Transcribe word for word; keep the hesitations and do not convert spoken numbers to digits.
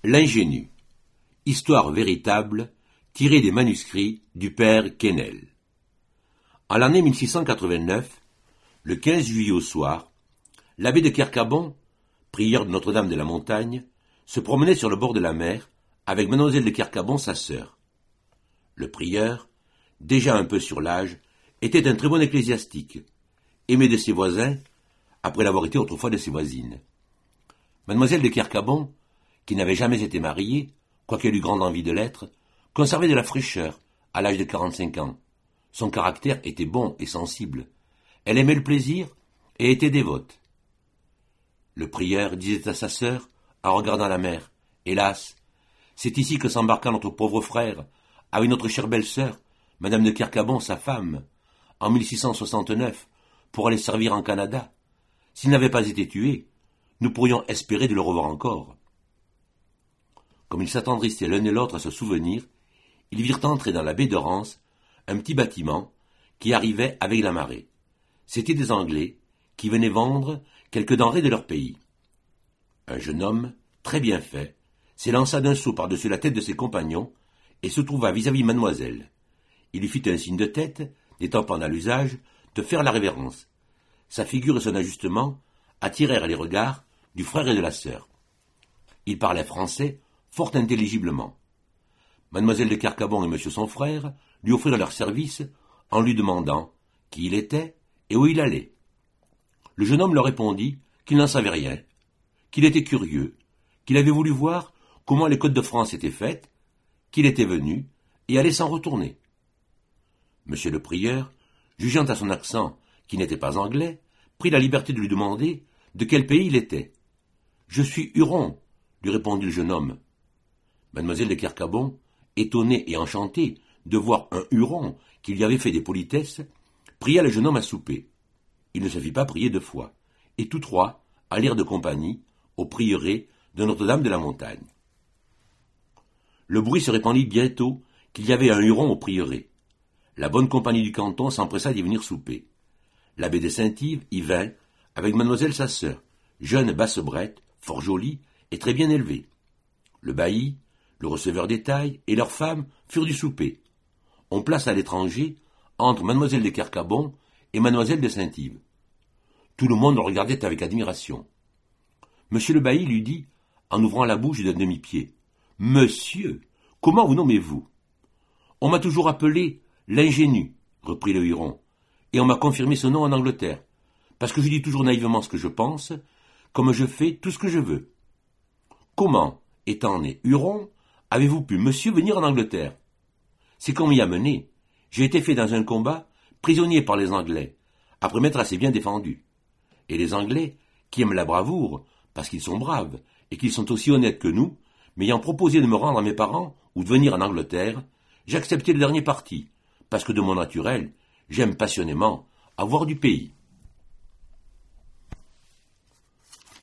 L'ingénu. Histoire véritable tirée des manuscrits du père Quesnel. En l'année mille six cent quatre-vingt-neuf, le quinze juillet au soir, l'abbé de Kercabon, prieur de Notre-Dame de la Montagne, se promenait sur le bord de la mer avec mademoiselle de Kercabon, sa sœur. Le prieur, déjà un peu sur l'âge, était un très bon ecclésiastique, aimé de ses voisins, après l'avoir été autrefois de ses voisines. Mademoiselle de Kercabon, qui n'avait jamais été mariée, quoiqu'elle eût grande envie de l'être, conservait de la fraîcheur à l'âge de quarante-cinq ans. Son caractère était bon et sensible. Elle aimait le plaisir et était dévote. Le prieur disait à sa sœur, en regardant la mer, « Hélas, c'est ici que s'embarqua notre pauvre frère, avec notre chère belle-sœur, madame de Kercabon, sa femme, en mille six cent soixante-neuf, pour aller servir en Canada. S'il n'avait pas été tué, nous pourrions espérer de le revoir encore. » Comme ils s'attendrissaient l'un et l'autre à ce souvenir, ils virent entrer dans la baie de Rance un petit bâtiment qui arrivait avec la marée. C'étaient des Anglais qui venaient vendre quelques denrées de leur pays. Un jeune homme, très bien fait, s'élança d'un saut par-dessus la tête de ses compagnons et se trouva vis-à-vis mademoiselle. Il lui fit un signe de tête, n'étant pas dans l'usage, de faire la révérence. Sa figure et son ajustement attirèrent les regards du frère et de la sœur. Il parlait français fort intelligiblement. Mademoiselle de Kercabon et monsieur son frère lui offrirent leur service en lui demandant qui il était et où il allait. Le jeune homme leur répondit qu'il n'en savait rien, qu'il était curieux, qu'il avait voulu voir comment les côtes de France étaient faites, qu'il était venu et allait s'en retourner. Monsieur le prieur, jugeant à son accent qui n'était pas anglais, prit la liberté de lui demander de quel pays il était. « Je suis Huron, » lui répondit le jeune homme. Mademoiselle de Kercabon, étonnée et enchantée de voir un Huron qui lui avait fait des politesses, pria le jeune homme à souper. Il ne se fit pas prier deux fois, et tous trois allèrent de compagnie au prieuré de Notre-Dame de la Montagne. Le bruit se répandit bientôt qu'il y avait un Huron au prieuré. La bonne compagnie du canton s'empressa d'y venir souper. L'abbé de Saint-Yves y vint avec mademoiselle sa sœur, jeune basse-brette, fort jolie et très bien élevée. Le bailli, le receveur des tailles et leurs femmes furent du souper. On plaça l'étranger entre mademoiselle de Kercabon et mademoiselle de Saint-Yves. Tout le monde le regardait avec admiration. Monsieur le bailli lui dit, en ouvrant la bouche d'un demi-pied, « Monsieur, comment vous nommez-vous » ?»« On m'a toujours appelé l'ingénu, » reprit le Huron, « et on m'a confirmé ce nom en Angleterre, parce que je dis toujours naïvement ce que je pense, comme je fais tout ce que je veux. Comment, étant né Huron, avez-vous pu, monsieur, venir en Angleterre? C'est qu'on m'y a mené. J'ai été fait dans un combat, prisonnier par les Anglais, après m'être assez bien défendu. Et les Anglais, qui aiment la bravoure, parce qu'ils sont braves, et qu'ils sont aussi honnêtes que nous, m'ayant proposé de me rendre à mes parents, ou de venir en Angleterre, j'ai accepté le dernier parti, parce que de mon naturel, j'aime passionnément avoir du pays.